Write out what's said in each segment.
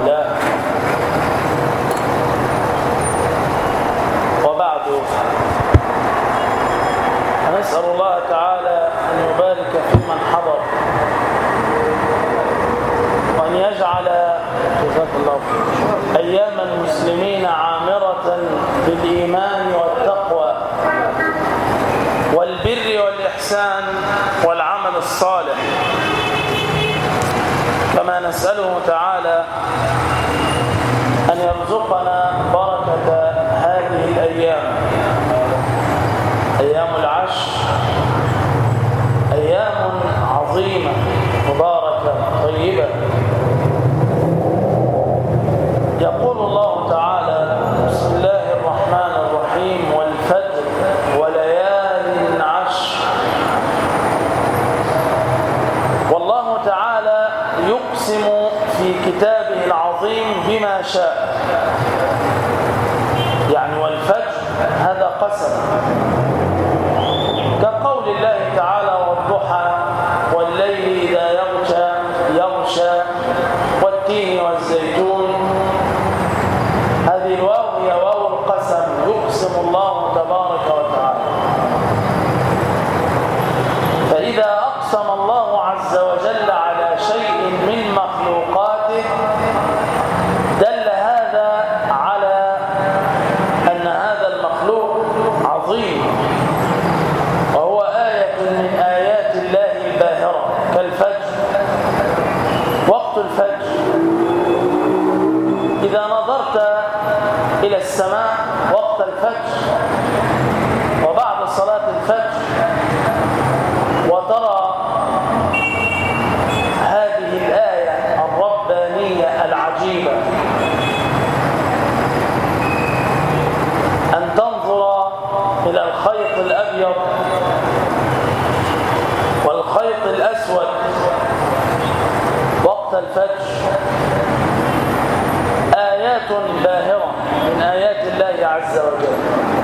والاه، وبعد، نسأل الله تعالى أن يبارك في من حضر، وأن يجعل أيام المسلمين عامرة بالإيمان والتقوى والبر والإحسان والعمل الصالح، كما نسأله تعالى أن يرزقنا بركة هذه الأيام، أيام العشر، أيام عظيمة مباركة طيبة. يقول الله تعالى: بسم الله الرحمن الرحيم، والفجر وليال عشر. والله تعالى يقسم في كتابه العظيم بما شاء، يعني والفجر هذا قسم، كقول الله تعالى: والضحى والليل إذا يغشى والتين والزيتون. هذه الواو هي واو القسم، يقسم الله تبارك وتعالى. فإذا أقسم الله عز وجل على شيء من مخلوقاته دل هذا على أن هذا المخلوق عظيم، وهو آية من آيات الله الباهرة، كالفجر، وقت الفجر. إذا نظرت إلى السماء وقت الفجر وبعد صلاة الفجر وترى هذه الآية الربانية العجيبة، أن تنظر إلى الخيط الأبيض والخيط الأسود وقت الفجر، آيات باهرة من آيات الله عز وجل.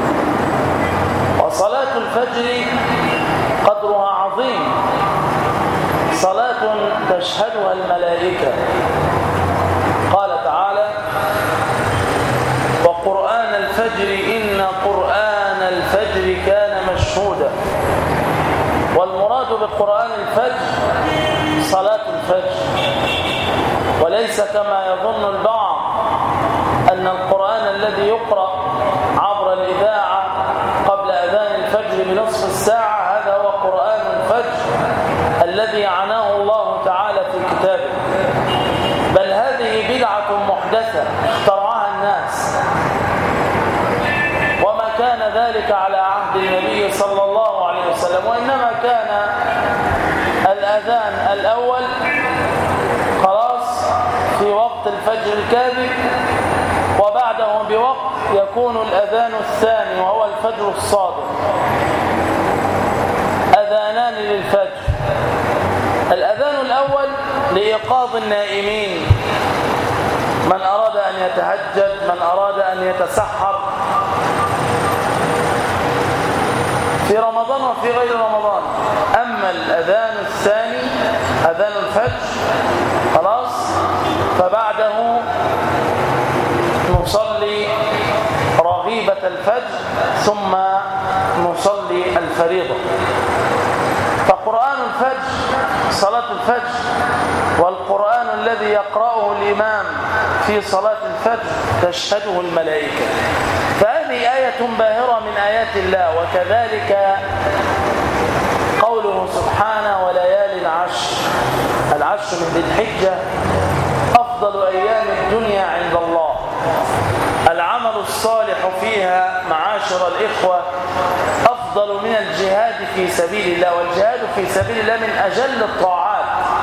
وصلاة الفجر قدرها عظيم، صلاة تشهدها الملائكة. قال تعالى: وقرآن الفجر إن قرآن الفجر كان مشهودا. والمراد بقرآن الفجر صلاة الفجر، وليس كما يظن البعض أن القرآن الذي يقرأ عبر الإذاعة قبل أذان الفجر بنصف الساعة هذا هو قرآن الفجر الذي عناه الله تعالى في كتابه، بل هذه بدعة محدثة اخترعها الناس، وما كان ذلك على عهد النبي صلى الله عليه وسلم، وإنما كان الأذان الأول خلاص في وقت الفجر الكاذب، وبعده بوقت يكون الأذان الثاني وهو الفجر الصادق. أذانان للفجر: الأذان الأول لإيقاظ النائمين، من أراد أن يتهجد، من أراد أن يتسحر في رمضان وفي غير رمضان. أما الأذان الثاني أذان الفجر خلاص، فبعده نصلي رغيبة الفجر ثم نصلي الفريضة. فقرآن الفجر صلاة الفجر، والقرآن الذي يقرأه الإمام في صلاة الفجر تشهده الملائكة. فهذه آية باهرة من آيات الله. وكذلك قوله سبحانه: وليال العشر. العشر من ذي الحجة أفضل أيام الدنيا عند الله، العمل الصالح فيها معاشر الإخوة أفضل من الجهاد في سبيل الله، والجهاد في سبيل الله من أجل الطاعات،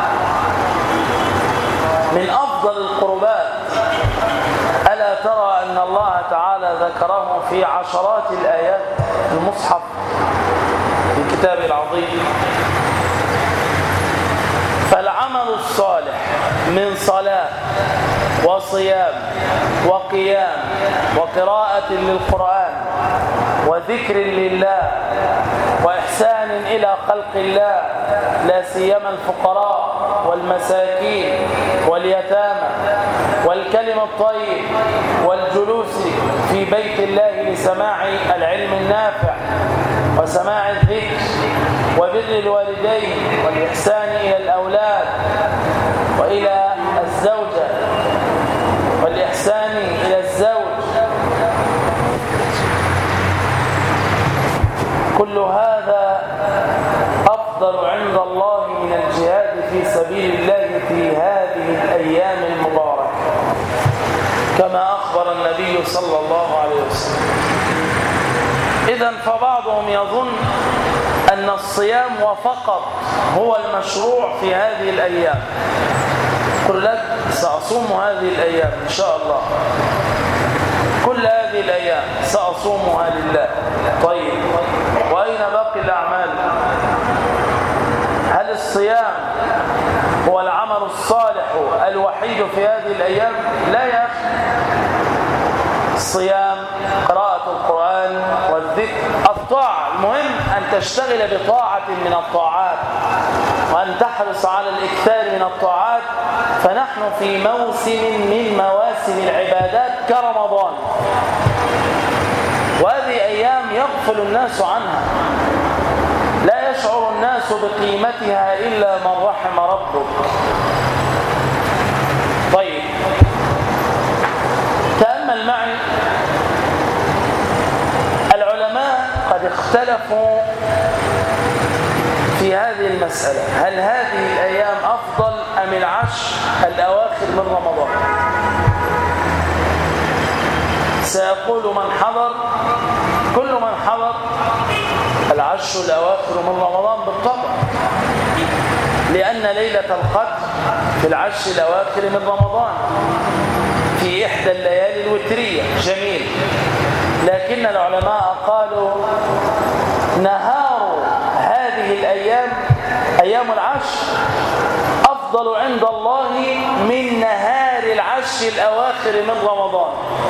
من أفضل القربات. ألا ترى أن الله تعالى ذكره في عشرات الآيات في المصحف في كتابه العظيم؟ فالعمل الصالح من صلاة وصيام وقيام وقراءة للقرآن وذكر لله وإحسان إلى خلق الله، لا سيما الفقراء والمساكين واليتامى والكافرين الطيب والجلوس في بيت الله لسماع العلم النافع وسماع الذكر وبر الوالدين والإحسان إلى الأولاد وإلى الزوجة والإحسان إلى الزوج، كل هذا أفضل عند الله من الجهاد في سبيل الله في هذه الأيام المباركة، كما أخبر النبي صلى الله عليه وسلم. إذن فبعضهم يظن أن الصيام وفقط هو المشروع في هذه الأيام. قل لك سأصوم هذه الأيام إن شاء الله، كل هذه الأيام سأصومها لله. طيب، وأين باقي الأعمال؟ هل الصيام هو العمل الصالح الوحيد في هذه الأيام؟ لا يا أخي. الصيام، قراءة القرآن والذكر، الطاعة، المهم أن تشتغل بطاعة من الطاعات وأن تحرص على الإكثار من الطاعات، فنحن في موسم من مواسم العبادات كرمضان، وهذه أيام يغفل الناس عنها، لا يشعر الناس بقيمتها إلا من رحم ربك. طيب، تأمل معي، العلماء قد اختلفوا في هذه المسألة، هل هذه الأيام أفضل أم العشر الأواخر من رمضان؟ سيقول من حضر، كل من حضر العشر الأواخر من رمضان بالطبع، لأن ليلة القدر في العشر الأواخر من رمضان في إحدى الليالي الوترية. جميل، لكن العلماء قالوا نهار هذه الأيام، أيام العشر، أفضل عند الله من نهار العشر الأواخر من رمضان.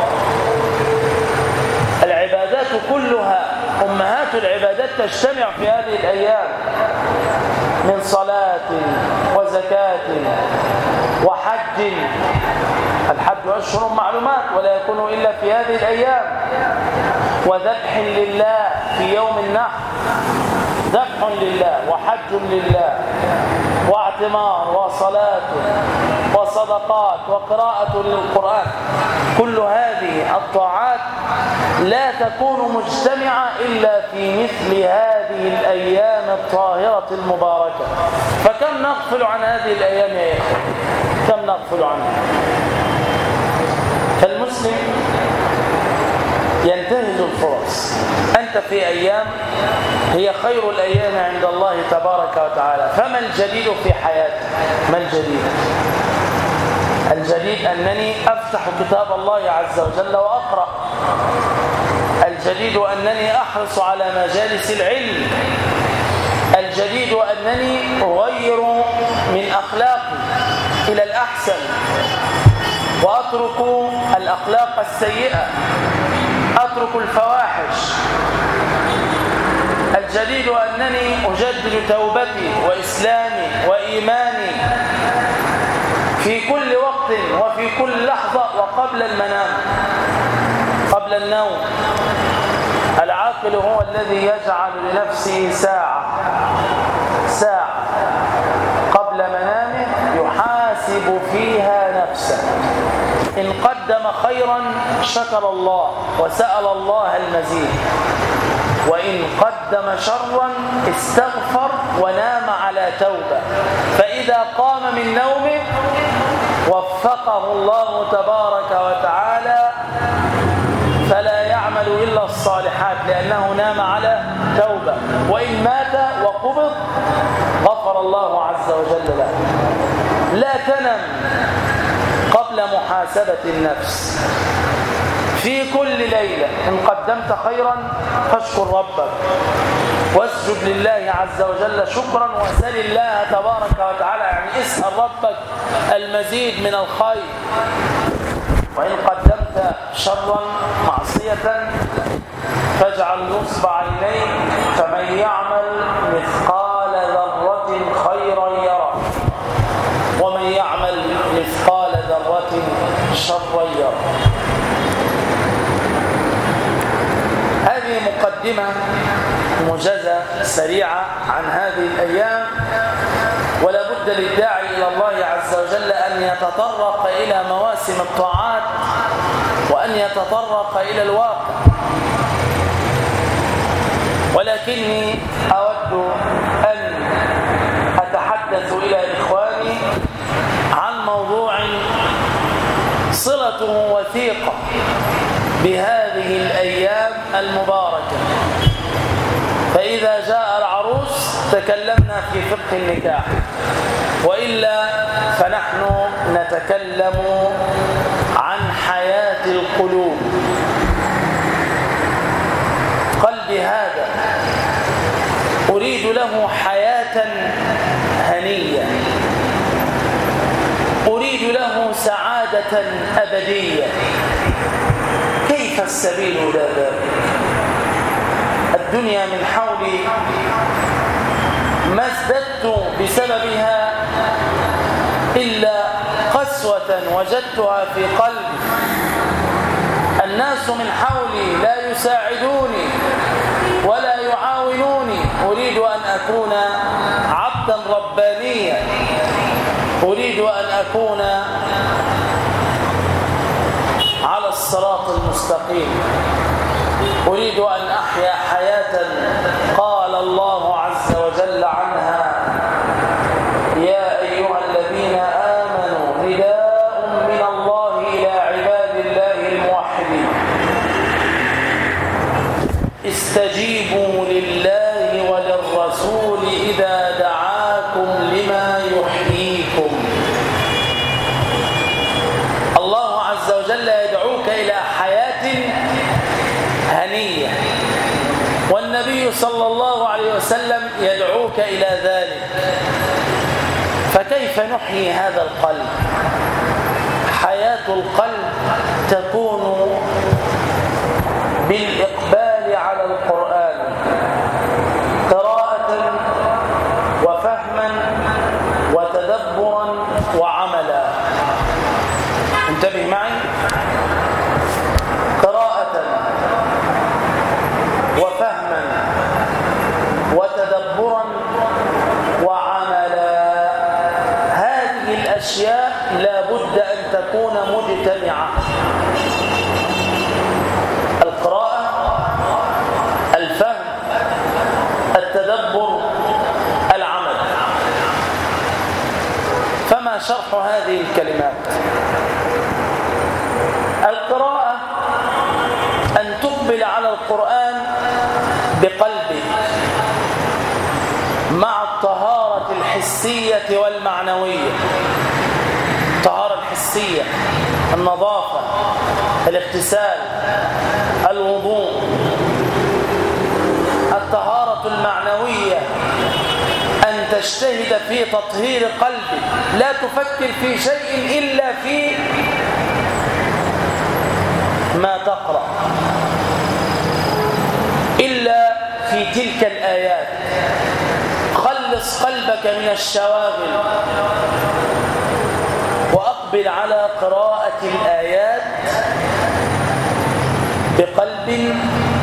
العبادات كلها، أمهات العبادات تجتمع في هذه الأيام من صلاة وزكاة وحج. الحج أشهر معلومات ولا يكون إلا في هذه الأيام، وذبح لله في يوم النحر، ذبح لله وحج لله واعتمار وصلاة وصدقات وقراءة للقرآن. كل هذه الطاعات لا تكون مجتمعة إلا في مثل هذه الأيام الطاهرة المباركة. فكم نغفل عن هذه الأيام يا إخوة؟ كم نغفل عنها؟ فالمسلم ينتهز الفرص. أنت في أيام هي خير الأيام عند الله تبارك وتعالى، فما الجديد في حياتك؟ ما الجديد؟ الجديد أنني أفتح كتاب الله عز وجل وأقرأ. الجديد أنني أحرص على مجالس العلم. الجديد أنني أغير من أخلاقي إلى الأحسن وأترك الأخلاق السيئة، أترك الفواحش. الجديد أنني أجدد توبتي وإسلامي وإيماني في كل وقت وفي كل لحظة وقبل المنام، قبل النوم. العاقل هو الذي يجعل لنفسه ساعة قبل منامه يحاسب فيها نفسه. إن قدم خيرا شكر الله وسأل الله المزيد، وإن قدم شرا استغفر ونام على توبة. فإذا قام من نومه وفقه الله تبارك وتعالى فلا يعمل إلا الصالحات لأنه نام على توبة، وإن مات وقبض غفر الله عز وجل له. لا تنم قبل محاسبة النفس. في كل ليلة إن قدمت خيرا فاشكر ربك واسجد لله عز وجل شكرا، وسل الله تبارك وتعالى، يعني اسأل ربك المزيد من الخير. وإن قدمت شرا معصية فاجعل نصب عينيك، فمن يعمل مثقال ذرة خيرا يره ومن يعمل مثقال ذرة شرير. هذه مقدمة موجزة سريعة عن هذه الأيام، ولا بد للداعي إلى الله عز وجل أن يتطرق إلى مواسم الطاعات وأن يتطرق إلى الواقع. ولكني أود أن أتحدث إلى إخواني عن موضوع صلته وثيقة بهذه الأيام المباركة. فإذا جاء العروس تكلمنا في فقه النكاح، وإلا فنحن نتكلم عن حياة القلوب. قلبي هذا أريد له حياة هنية، أريد له سعادة أبدية. كيف السبيل إلى ذلك؟ الدنيا من حولي ما ازددت بسببها إلا قسوة وجدتها في قلبي. الناس من حولي لا يساعدوني ولا يعاونوني. أريد أن أكون عبدا ربانيا، أريد أن أكون على الصراط المستقيم، أريد أن أحيا حياة قال الله عز وجل عنها: يا أيها الذين آمنوا نداء من الله إلى عباد الله الموحدين استجيبوا لله وللرسول إذا دعاكم لما يحييكم. الله عز وجل يدعوك إلى حياة هنية، والنبي صلى الله عليه وسلم يدعوك إلى ذلك. فكيف نحيي هذا القلب؟ حياة القلب تكون بالإقبال على القرآن قراءة وفهما وتدبرا وعملا. انتبه معي، قراءة وفهما وتدبرا وعملا. هذه الأشياء لا بد أن تكون مجتمعة: القراءة، الفهم، التدبر، العمل. فما شرح هذه الكلمات؟ القراءة أن تقبل على القرآن بقلبك مع الطهارة الحسية والمعنوية. الطهارة الحسية: النظافة، الاغتسال، الوضوء. الطهارة المعنوية أن تجتهد في تطهير قلبك، لا تفكر في شيء إلا في ما تقرأ، إلا في تلك الآيات. خلص قلبك من الشواغل وأقبل على قراءة الآيات بقلب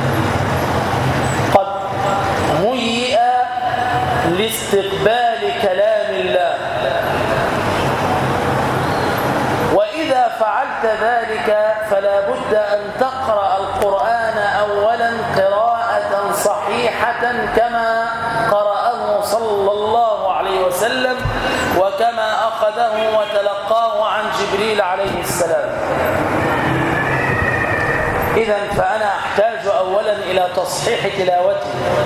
قد هيئ لاستقبال كلام الله. وإذا فعلت ذلك فلا بد أن تقرأ القرآن أولا قراءة صحيحة كما قرأه صلى الله عليه وسلم وكما أخذه وتلقاه عن جبريل عليه السلام. إذن فأنا أحتاج أولا إلى تصحيح تلاوتي،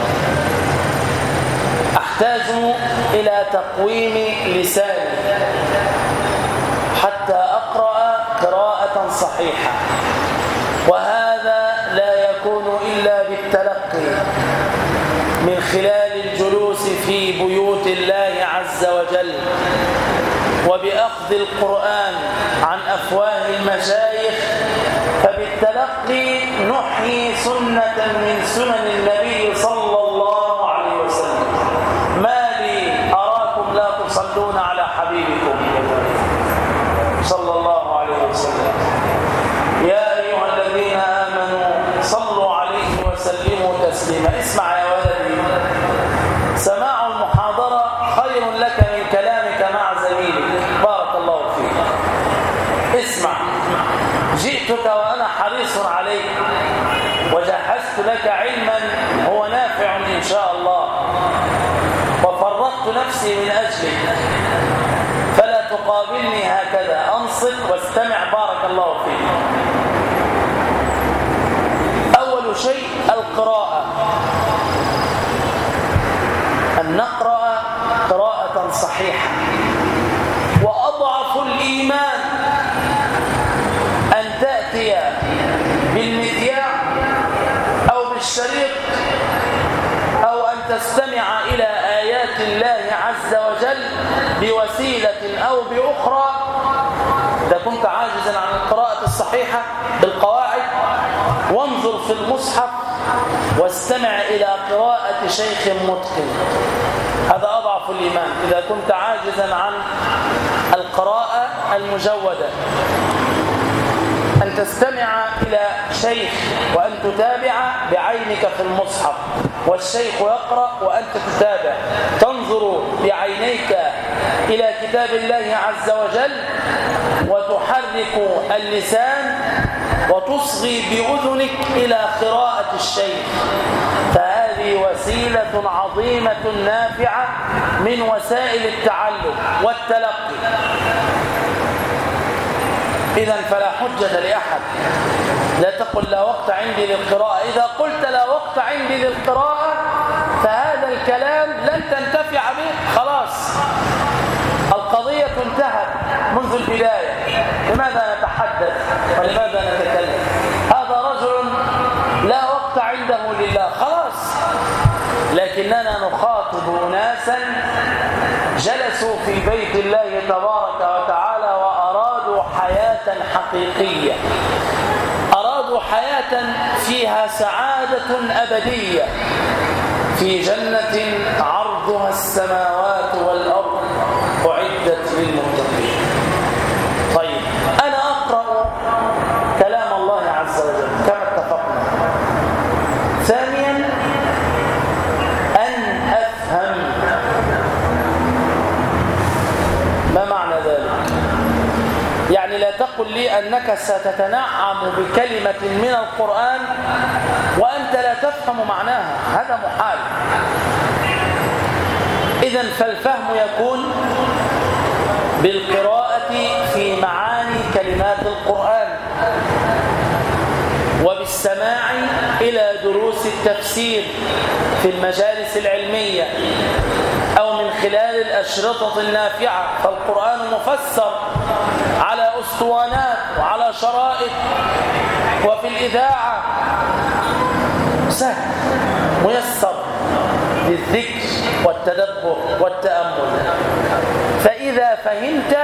أحتاج إلى تقويم لساني حتى أقرأ قراءة صحيحة. وهذا لا يكون إلا بالتلقي من خلال الجلوس في بيوت الله عز وجل وبأخذ القرآن عن أفواه المشايخ. فبالتلقي نحيي سنة من سنن النبي صلى الله عليه وسلم. ما لي أراكم لا تصلون على حبيبكم صلى الله عليه وسلم. جئتك وأنا حريص عليك وجهزت لك علما هو نافع إن شاء الله وفرطت نفسي من أجلك، فلا تقابلني هكذا، أنصت واستمع بارك الله فيك. أول شيء القراءة، أن نقرأ قراءة صحيحة. وأضعف الإيمان أن تأتي بالمذياع أو بالشريط أو أن تستمع إلى آيات الله عز وجل بوسيلة أو بأخرى. إذا كنت عاجزا عن القراءة الصحيحة بالقواعد وانظر في المصحف واستمع إلى قراءة شيخ متقن، هذا أضعف الإيمان. إذا كنت عاجزا عن القراءة المجودة أن تستمع إلى شيخ وأن تتابع بعينك في المصحف والشيخ يقرأ وأنت تتابع، تنظر بعينيك إلى كتاب الله عز وجل وتحرك اللسان وتصغي بأذنك إلى قراءة الشيخ، فهذه وسيلة عظيمة نافعة من وسائل التعلم والتلقي. إذن فلا حجة لأحد، لا تقل لا وقت عندي للقراءة. إذا قلت لا وقت عندي للقراءة فهذا الكلام لن تنتفع به، خلاص القضية انتهت منذ البداية. لماذا نتحدث ولماذا نتكلم؟ هذا رجل لا وقت عنده لله، خلاص. لكننا نخاطب أناسا جلسوا في بيت الله تبارك وتعالى وأرادوا حياة حقيقية، أرادوا حياة فيها سعادة أبدية في جنة عرضها السماوات والأرض أعدت للمتقين. طيب أنا أقرأ كلام الله عز وجل كما اتفقنا. ثانيا أن أفهم. ما معنى ذلك؟ يعني لا تقل لي أنك ستتنعم بكلمة من القرآن وأنت لا تفهم معناها، هذا محال. إذن فالفهم يكون بالقراءة في معاني كلمات القرآن وبالسماع إلى دروس التفسير في المجالس العلمية أو من خلال الأشرطة النافعة، فالقرآن مفسر على أسطوانات وعلى شرائط وفي الإذاعة، سهل ميسر للذكر والتدبر والتأمل. فإذا فهمت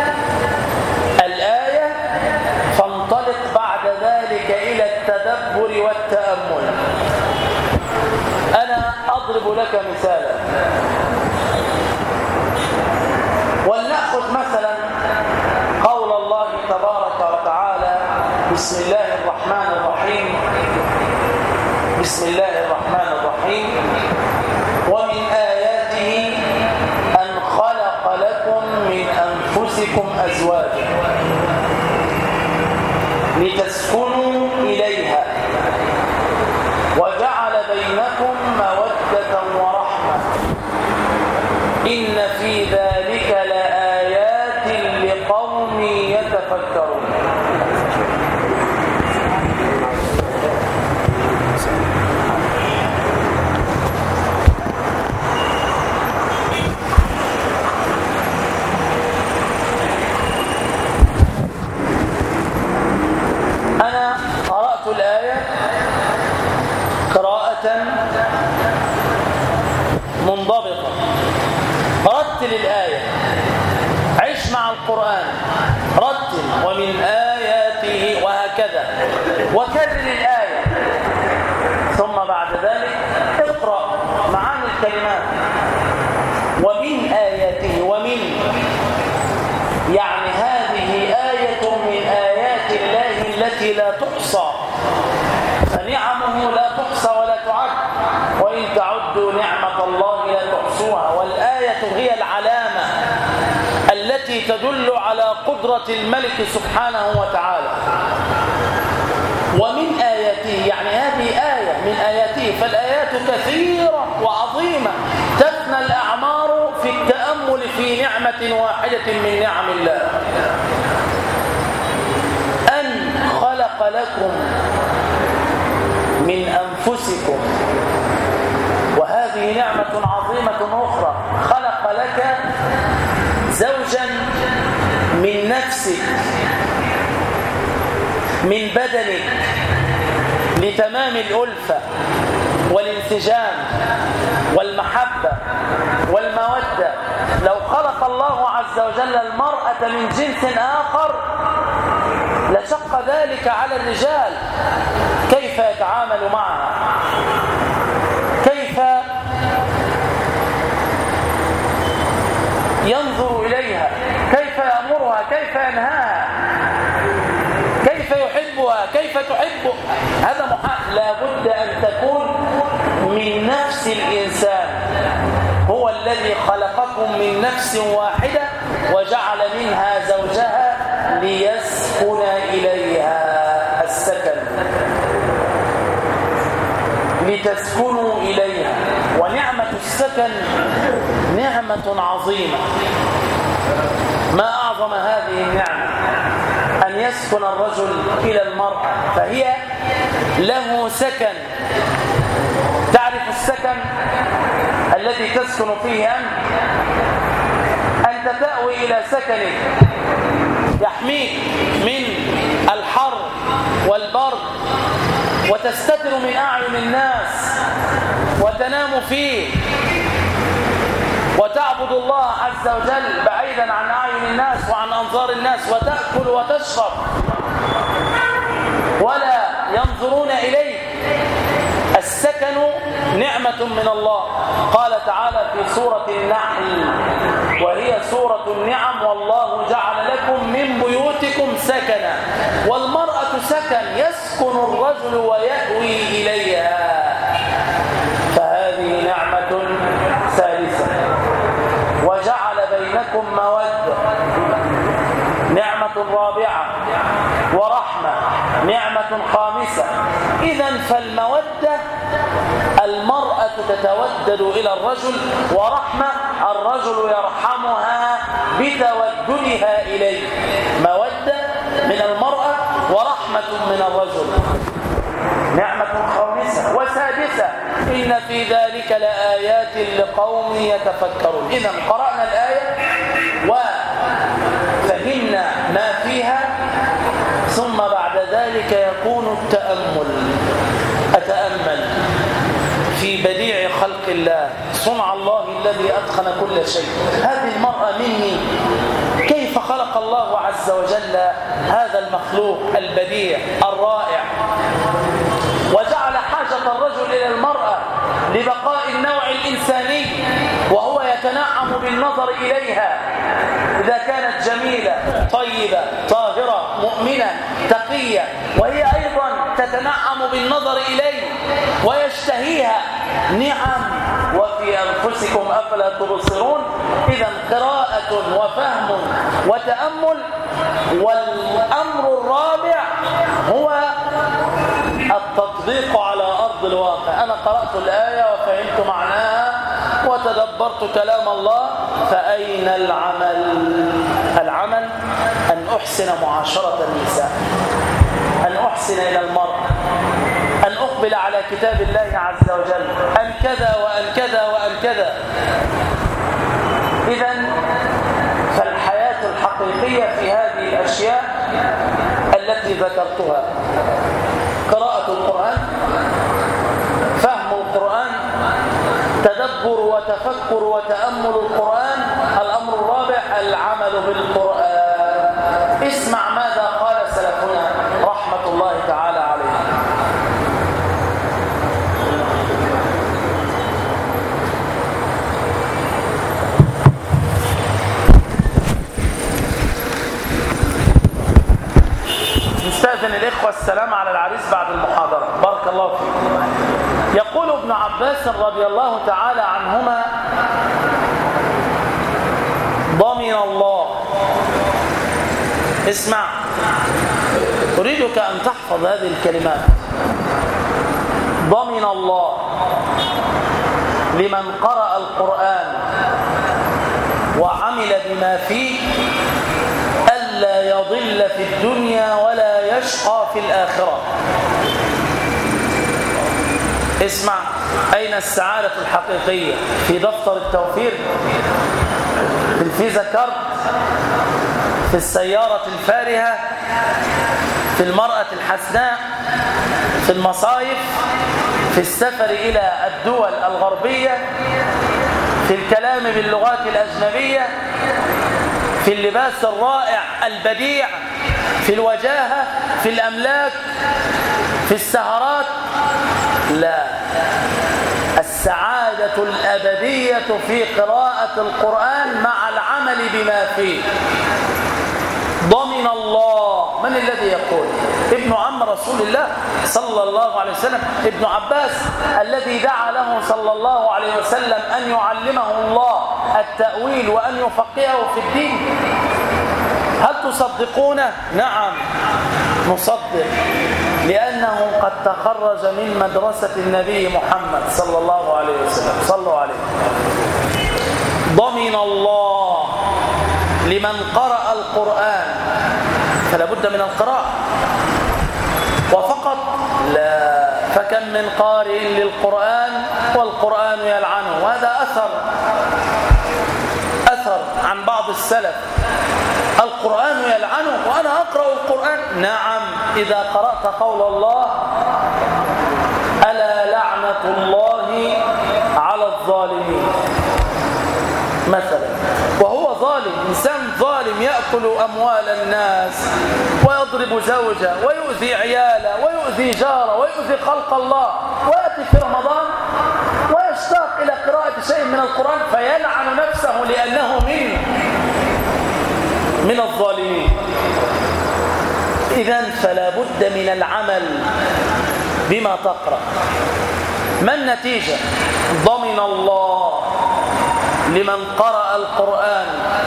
الآية فانطلق بعد ذلك إلى التدبر والتأمل. أنا أضرب لك مثالا، ولنأخذ مثلا قول الله تبارك وتعالى: بسم الله الرحمن الرحيم، بسم الله الرحمن الرحيم، ومن آياته أن خلق لكم من أنفسكم أزواجا لتسكنوا إليها وجعل بينكم مودة ورحمة إن في ذلك لآيات لقوم يتفكرون. أنا قرأت الآية قراءة منضبطة، رتل الآية، عش مع القرآن، رتل ومن آياته وهكذا، وكرر الآية، ثم بعد ذلك اقرأ معاني الكلمات. ومن آياته، ومن يعني هذه آية من آيات الله التي لا تحصى، فنعمه لا تحصى ولا تعد، وإن تعدوا نعمة الله لا تحصوها. والآية هي العلامة التي تدل على قدرة الملك سبحانه وتعالى. ومن آياته، يعني هذه آية من آياته، فالآيات كثيرة وعظيمة تفنى الأعمار في التأمل في نعمة واحدة من نعم الله، أن خلق لكم من أنفسكم، وهذه نعمة عظيمة أخرى، خلق لك زوجا من نفسك من بدنك لتمام الألفة والانسجام والمحبة والمودة. لو خلق الله عز وجل المرأة من جنس آخر لشق ذلك على الرجال، كيف يتعامل معها، كيف ينظر إليها، كيف يأمرها، كيف ينهاها، كيف يحبها، كيف تحبه. هذا محال، لابد أن تكون من نفس الإنسان. هو الذي خلقكم من نفس واحدة وجعل منها زوجها ليسكن إليها، السكن لتسكنوا إليها. ونعمة السكن نعمة عظيمة، ما أعظم هذه النعمة أن يسكن الرجل إلى المرأة، فهي له سكن. تعرف السكن الذي تسكن فيه أنت تأوي إلى سكنك يحميك من الحر والبرد، وتستتر من أعين الناس وتنام فيه، وتعبد الله عز وجل بعيدا عن أعين الناس وعن أنظار الناس، وتأكل وتشرب ولا ينظرون إليك. السكن نعمة من الله. قال تعالى في سورة النحل، وهي سورة النعم: والله جعل لكم من بيوتكم سكنا. والمرأة سكن يسكن الرجل ويأوي إليها، فهذه نعمة ثالثة. وجعل بينكم مودة، نعمة رابعة. ورحمة، نعمة خامسة. إذن فالمودة المرأة تتودد إلى الرجل، ورحمة الرجل يرحمها بتوددها إليه. مودة من المرأة ورحمة من الرجل، نعمة خامسة. وسادسة: إن في ذلك لآيات لقوم يتفكرون. إذن قرأنا الآية وفهمنا ما فيها، ثم بعد ذلك يكون التأمل. أتأمل في بديع خلق الله، صنع الله الذي أتقن كل شيء. هذه المرأة مني، كيف خلق الله عز وجل هذا المخلوق البديع الرائع، وجعل حاجة الرجل إلى المرأة لبقاء النوع الإنساني، وهو يتنعم بالنظر إليها إذا كانت جميلة طيبة طاهرة مؤمنة تقية، وهي أيضا تتنعم بالنظر إليه ويشتهيها. نعم. وفي أنفسكم أفلا تبصرون. إذا قراءة وفهم وتأمل. والأمر الرابع هو التطبيق على أرض الواقع. أنا قرأت الآية وفهمت معناها وتدبرت كلام الله، فأين العمل؟ العمل أن أحسن معاشرة النساء، أن أحسن إلى المرأة، أن أقبل على كتاب الله عز وجل، أن كذا وأن كذا وأن كذا. إذن فالحياة الحقيقية في هذه الأشياء التي ذكرتها: قراءة القرآن، فهم القرآن، تدبر وتفكر وتأمل القرآن. الأمر الرابع العمل بالقرآن. اسمع ماذا قال سلفنا رحمة الله تعالى عليه. نستأذن الإخوة السلام على العريس بعد المحاضرة. بارك الله فيكم. يقول ابن عباس رضي الله تعالى عنهما: ضمن الله، اسمع، أريدك أن تحفظ هذه الكلمات. ضمن الله لمن قرأ القرآن وعمل بما فيه ألا يضل في الدنيا ولا يشقى في الآخرة. اسمع، أين السعادة الحقيقية؟ في دفتر التوفير، في الفيزا كارد، في السيارة الفارهة، في المرأة الحسناء، في المصايف، في السفر إلى الدول الغربية، في الكلام باللغات الأجنبية، في اللباس الرائع البديع، في الوجاهة، في الأملاك، في السهرات؟ لا، السعادة الأبدية في قراءة القرآن مع العمل بما فيه. ضمن الله، من الذي يقول؟ ابن عم رسول الله صلى الله عليه وسلم، ابن عباس، الذي دعا له صلى الله عليه وسلم أن يعلمه الله التأويل وأن يفقهه في الدين. هل تصدقونه؟ نعم نصدق، لأنه قد تخرج من مدرسة النبي محمد صلى الله عليه وسلم. صلوا عليه. ضمن الله لمن قرأ القرآن، فلا بد من القراءة وفقط لا، فكم من قارئ للقرآن والقرآن يلعنه. وهذا أثر عن بعض السلف، القرآن يلعنه وأنا أقرأ القرآن. نعم، إذا قرأت قول الله ألا لعنة الله على الظالمين مثلا، وهو ظالم، إنسان ظالم يأكل أموال الناس ويضرب زوجه ويؤذي عياله ويؤذي جاره ويؤذي خلق الله، ويأتي في رمضان ويشتاق إلى قراءة شيء من القرآن فيلعن نفسه لأنه من الظالمين. إذن فلا بد من العمل بما تقرأ. ما النتيجة؟ ضمن الله لمن قرأ القرآن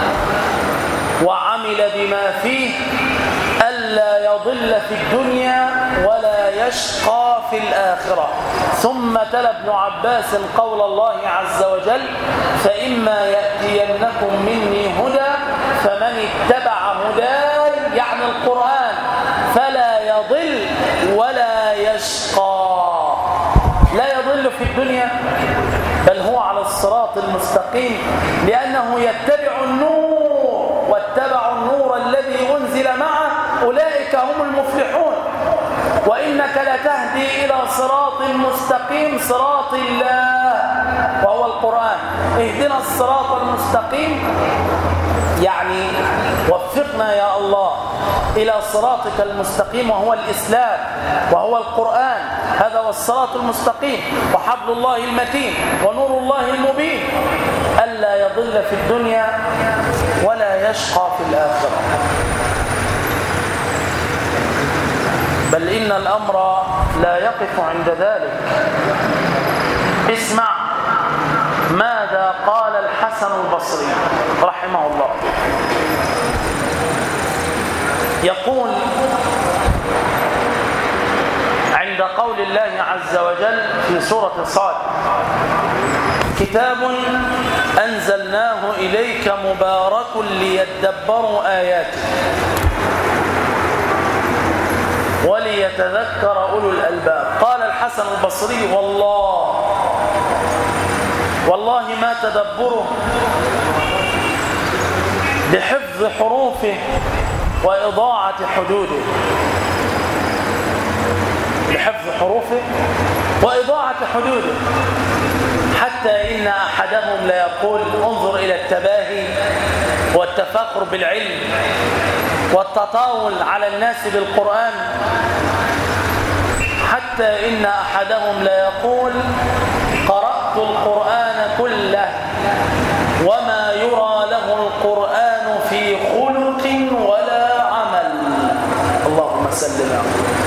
وعمل بما فيه ألا يضل في الدنيا ولا يشقى في الآخرة. ثم تلا ابن عباس قول الله عز وجل فإما يأتينكم مني هدى فمن اتبع هداي، يعني القرآن، فلا يضل ولا يشقى. لا يضل في الدنيا بل هو على الصراط المستقيم، لأنه يتبع النور، واتبعوا النور الذي أنزل معه أولئك هم المفلحون. وإنك لتهدي إلى صراط مستقيم، صراط الله وهو القرآن. اهدنا الصراط المستقيم، يعني وفقنا يا الله إلى صراطك المستقيم، وهو الإسلام وهو القرآن. هذا هو الصراط المستقيم، وحبل الله المتين ونور الله المبين، ألا يضل في الدنيا ولا يشقى في الآخرة. بل إن الأمر لا يقف عند ذلك. اسمع ماذا قال الحسن البصري رحمه الله. يقول عند قول الله عز وجل في سورة صاد كتاب أنزلناه إليك مبارك ليدبروا آياته وليتذكر أولو الألباب. قال الحسن البصري والله ما تدبره بحفظ حروفه وإضاعة حدوده، بحفظ حروفه وإضاعة حدوده، حتى إن أحدهم لا يقول انظر إلى التباهي والتفاخر بالعلم والتطاول على الناس بالقرآن، حتى إن أحدهم لا يقول قرأت القرآن كله وما يرى له القرآن في خلق ولا عمل. اللهم سلم عليه.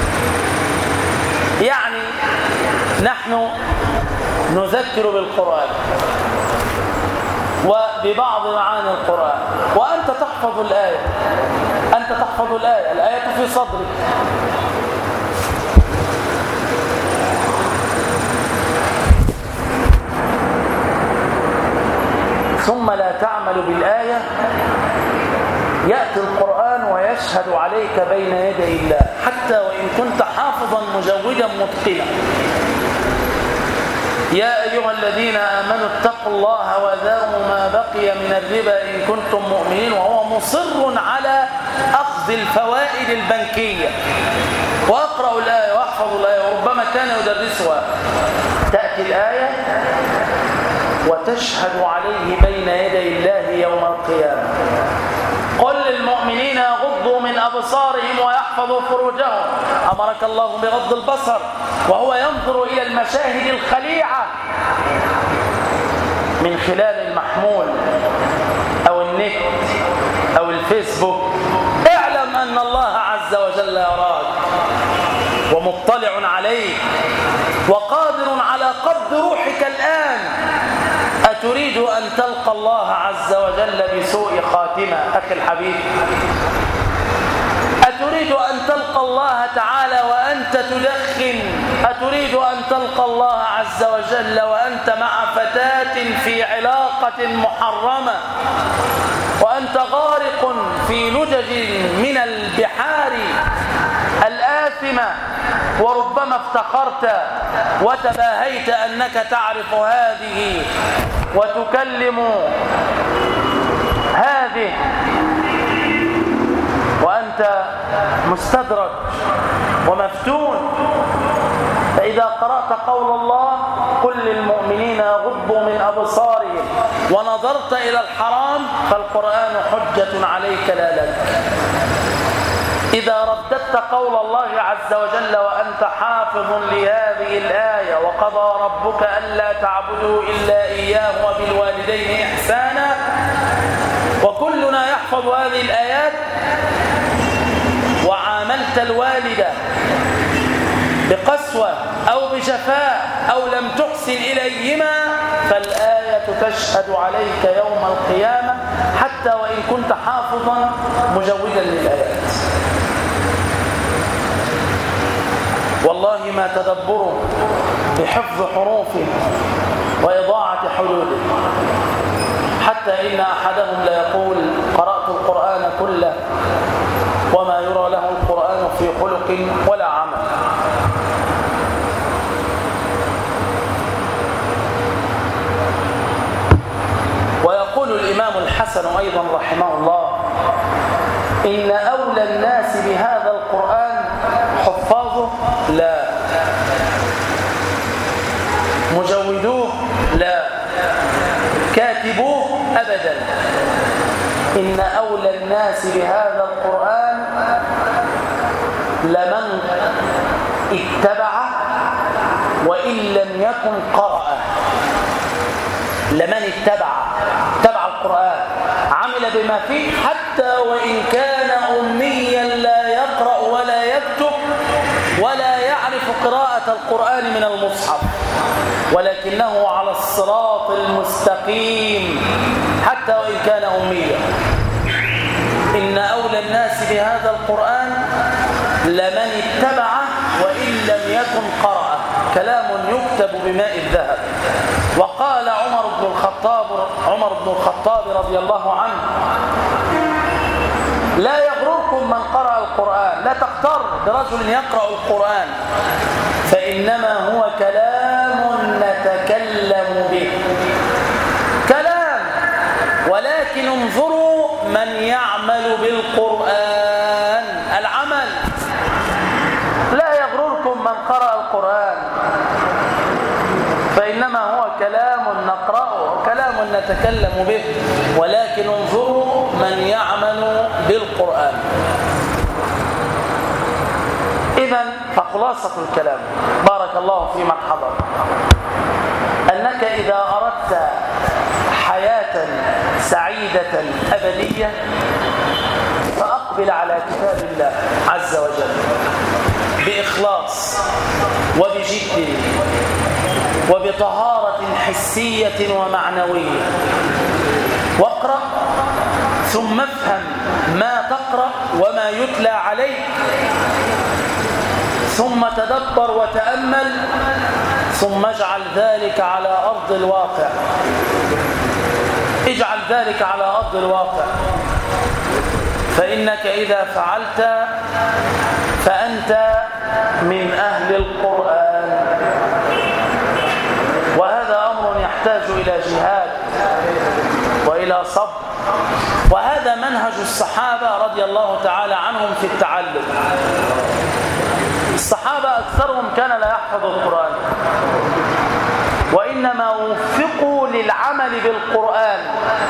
يعني نحن نذكر بالقرآن وببعض معاني القرآن، وأنت تحفظ الآية، أنت تحفظ الآية، الآية في صدرك. ثم لا تعمل بالآية، يأتي القرآن ويشهد عليك بين يدي الله حتى وإن كنت حافظا مجودا متقنا. يا أيها الذين آمنوا اتقوا الله وذروا ما بقي من الربا إن كنتم مؤمنين، وهو مصر على أخذ الفوائد البنكية. وأقرأ الآية وأحفظ الآية وربما كان يدرسها. تأتي الآية وتشهد عليه بين يدي الله يوم القيامة. قل للمؤمنين يغضوا من أبصارهم ويحفظوا فروجهم. أمرك الله بغض البصر وهو ينظر إلى المشاهد الخليعة من خلال المحمول أو النت أو الفيسبوك. اعلم أن الله عز وجل يراك ومطلع عليك وقادر على قبض روحك الآن. أتريد أن تلقى الله عز وجل بسوء خاتمة أخي الحبيب؟ أتريد أن تلقى الله تعالى وأنت تدخن؟ أتريد أن تلقى الله عز وجل وأنت مع فتاة في علاقة محرمة وأنت غارق في لجج من البحار الآثمة، وربما افتخرت وتباهيت أنك تعرف هذه وتكلم هذه وأنت مستدرج ومفتون. فإذا قرأت قول الله قل للمؤمنين يغضوا من أبصارهم ونظرت إلى الحرام فالقرآن حجة عليك لا لك. إذا رددت قول الله عز وجل وأنت حافظ لهذه الآية وقضى ربك ألا تعبدوا إلا إياه وبالوالدين إحسانا، وكلنا يحفظ هذه الآيات، وعاملت الوالدة بقسوة أو بجفاء أو لم تحسن إليهما، فالآية تشهد عليك يوم القيامة حتى وإن كنت حافظا مجودا للآيات. والله ما تدبروا بحفظ حروفه وإضاعة حدوده، حتى إن أحدهم لا يقول قرأت القرآن كله وما يرى له القرآن في خلق ولا عمل. ويقول الإمام الحسن أيضا رحمه الله إن أولى الناس بهذا القرآن حفاظه لا، مجودوه لا، كاتبوه أبدا. إن أولى الناس بهذا القرآن لمن اتبعه وإن لم يكن قرأه. لمن اتبع القرآن عمل بما فيه حتى وإن كان أميا لا يقرأ ولا يكتب ولا يعرف قراءة القرآن من المصحف، ولكنه على الصراط المستقيم حتى وإن كان أميا. إن أولى الناس بهذا القرآن لمن اتبعه وإن لم يكن قرأه. كلام يكتب بماء الذهب. وقال عمر بن الخطاب رضي الله عنه لا يغرركم من قرأ القرآن، لا تغتر برجل يقرأ القرآن، فإنما هو كلام نتكلم به، كلام، ولكن انظروا من يعمل بالقرآن، العمل. لا يغرركم من قرأ القرآن، فإنما هو كلام نقرأه وكلام نتكلم به، ولكن انظروا من يعمل بالقرآن. إذن فخلاصة الكلام بارك الله في من حضر أنك إذا أردت حياة سعيدة أبدية فأقبل على كتاب الله عز وجل بإخلاص وبجد وبطهارة حسية ومعنوية، واقرأ ثم افهم ما تقرأ وما يتلى عليك، ثم تدبر وتأمل، ثم اجعل ذلك على أرض الواقع. اجعل ذلك على أرض الواقع، فإنك إذا فعلت فأنت من أهل القرآن. وهذا أمر يحتاج إلى جهاد وإلى صبر، وهذا منهج الصحابة رضي الله تعالى عنهم في التعلم. الصحابة أكثرهم كان لا يحفظ القرآن، وإنما وفقوا للعمل بالقرآن.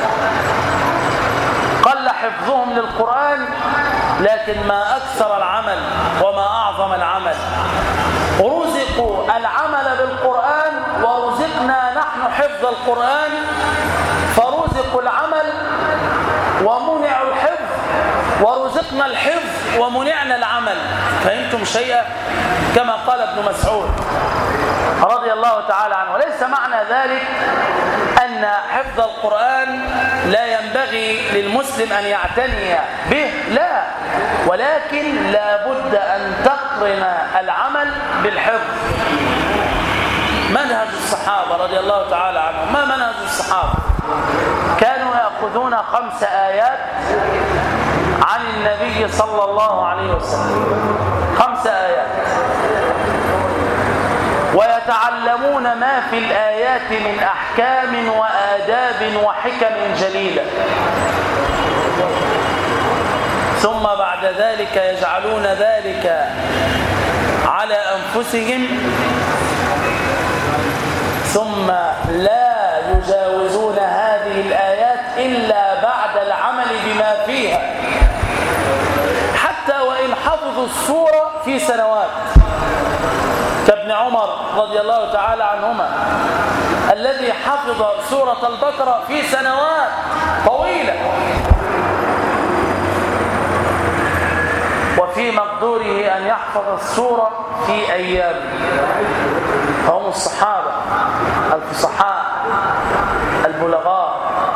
قل حفظهم للقرآن، لكن ما أكثر العمل وما أعظم العمل. رزقوا العمل بالقرآن ورزقنا نحن حفظ القرآن، فرزقوا العمل ومنعوا الحفظ، ورزقنا الحفظ ومنعنا العمل. فهمتم شيئا؟ كما قال ابن مسعود رضي الله تعالى عنه. وليس معنى ذلك أن حفظ القرآن لا ينبغي للمسلم أن يعتني به، لا، ولكن لا بد أن تقرن العمل بالحفظ. منهج الصحابة رضي الله تعالى عنهم، ما منهج الصحابة؟ كانوا يأخذون 5 آيات عن النبي صلى الله عليه وسلم، 5 آيات، ويتعلمون ما في الآيات من أحكام وآداب وحكم جليلة، ثم بعد ذلك يجعلون ذلك على أنفسهم، ثم لا يجاوزون هذه الآيات إلا بعد العمل بما فيها، حتى وإن حفظوا السورة في سنوات، كابن عمر رضي الله تعالى عنهما الذي حفظ سورة البقرة في سنوات طويلة، وفي مقدوره أن يحفظ السورة في أيام. هم الصحابة الفصحاء البلغاء.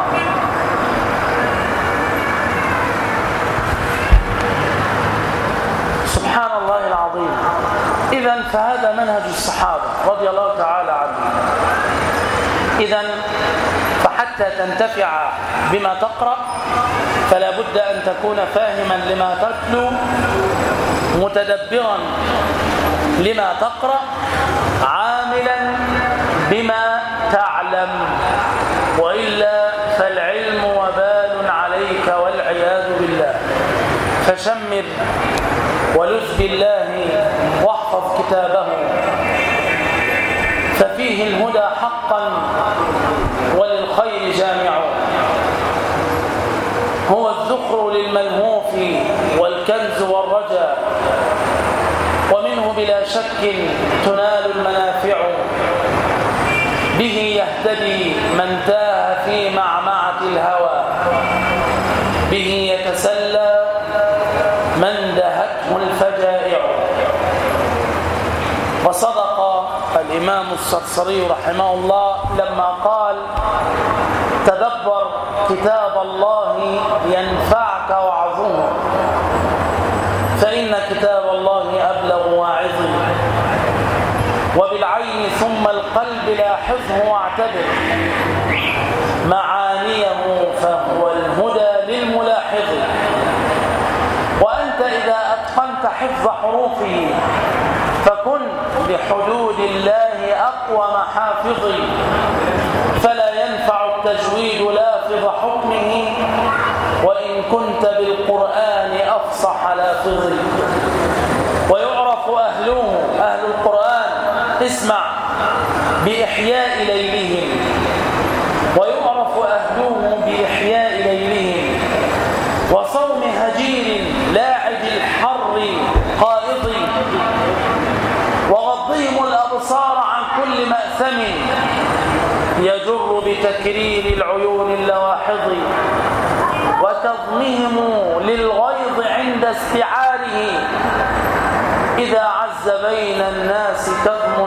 سبحان الله العظيم. إذن فهذا منهج الصحابة رضي الله تعالى عنهم. إذن فحتى تنتفع بما تقرأ فلا بد أن تكون فاهما لما تتلو، متدبرا لما تقرأ، عاملا بما تعلم، وإلا فالعلم وبال عليك والعياذ بالله. فشمر ولذ بالله واحفظ كتابه، ففيه الهدى حقا وللخير جامع. هو الذخر للملهوف والكنز والرجاء، ومنه بلا شك تنال المنافع. به يهتدي من تاه في معمعة الهوى، به يتسلى من دهته الفجائع. وصدق الإمام الصرصري رحمه الله لما قال: تدبر كتاب الله ينفعك وعظه، فإن كتاب الله أبلغ واعظ. وبالعين ثم القلب لاحظه واعتبر معانيه، فهو الهدى للملاحظ. وأنت إذا أتقنت حفظ حروفه فكن لحدود الله أقوى محافظ، فلا ينفع التجويد لافظ حكمه، وإن كنت بالقرآن أفصح لافظ. ويعرف أهله أهل القرآن، اسمع، بإحياء ليلهم، ويعرف أهله بإحياء ليلهم وصوم هجير لاعب الحر قائض، وغضهم الأبصار عن كل مأثم يجر بتكرير العيون اللواحظ، وتضمهم للغيظ عند استعاره، إذا عز بين الناس كظم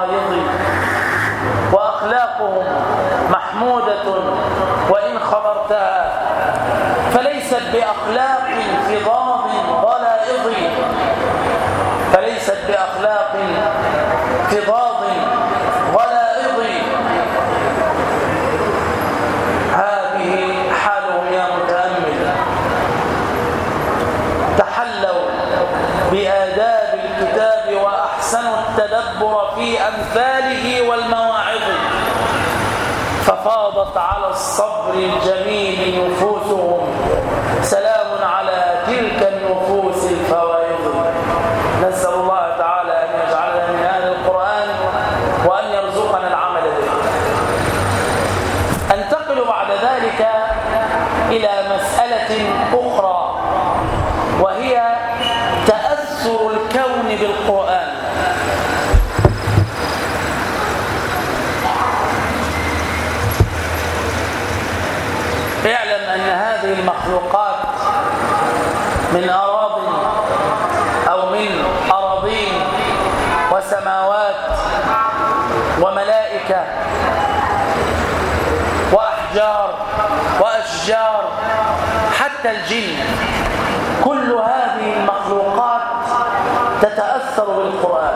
المغايظ. وأخلاقهم محمودة وإن خبرت ذكرتها فليست بأخلاق فضاض غلائظ، فليست بأخلاق فضاض غلائظ. هذه حالهم يا متأمل. تحلوا بآداب الكتاب وأحسنوا التدبر في أمثاله والمواعظ، ففاضت على الصبر الجميل نفوسهم. سلام على تلك النفوس الفوائض. نسأل الله تعالى أن يجعلنا من أهل القرآن وأن يرزقنا العمل به. أنتقل بعد ذلك إلى مسألة أخرى، وهي تأثر الكون بالقرآن. اعلم أن هذه المخلوقات من أراضٍ أو من أراضين وسماوات وملائكة وأحجار وأشجار حتى الجن، كل هذه المخلوقات تتأثر بالقرآن.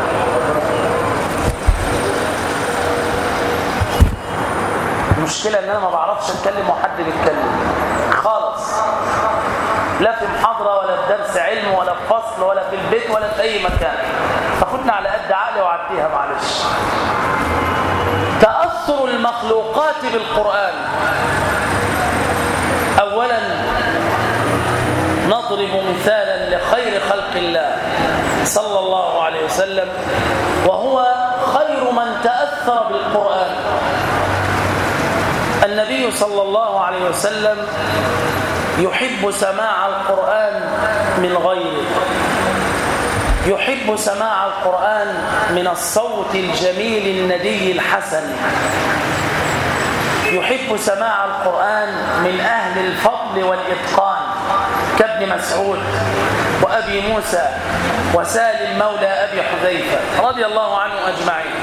المشكلة ان انا ما بعرفش اتكلم وحد بيتكلم خالص، لا في محاضرة ولا في درس علم ولا في فصل ولا في البيت ولا في اي مكان، فخدنا على قد عقلي وعديها معلش. تأثر المخلوقات بالقرآن. اولا نضرب مثالا لخير خلق الله صلى الله عليه وسلم، وهو خير من تأثر بالقرآن. النبي صلى الله عليه وسلم يحب سماع القرآن من غيره، يحب سماع القرآن من الصوت الجميل الندي الحسن، يحب سماع القرآن من أهل الفضل والإتقان كابن مسعود وأبي موسى وسالم مولى أبي حذيفة رضي الله عنه أجمعين.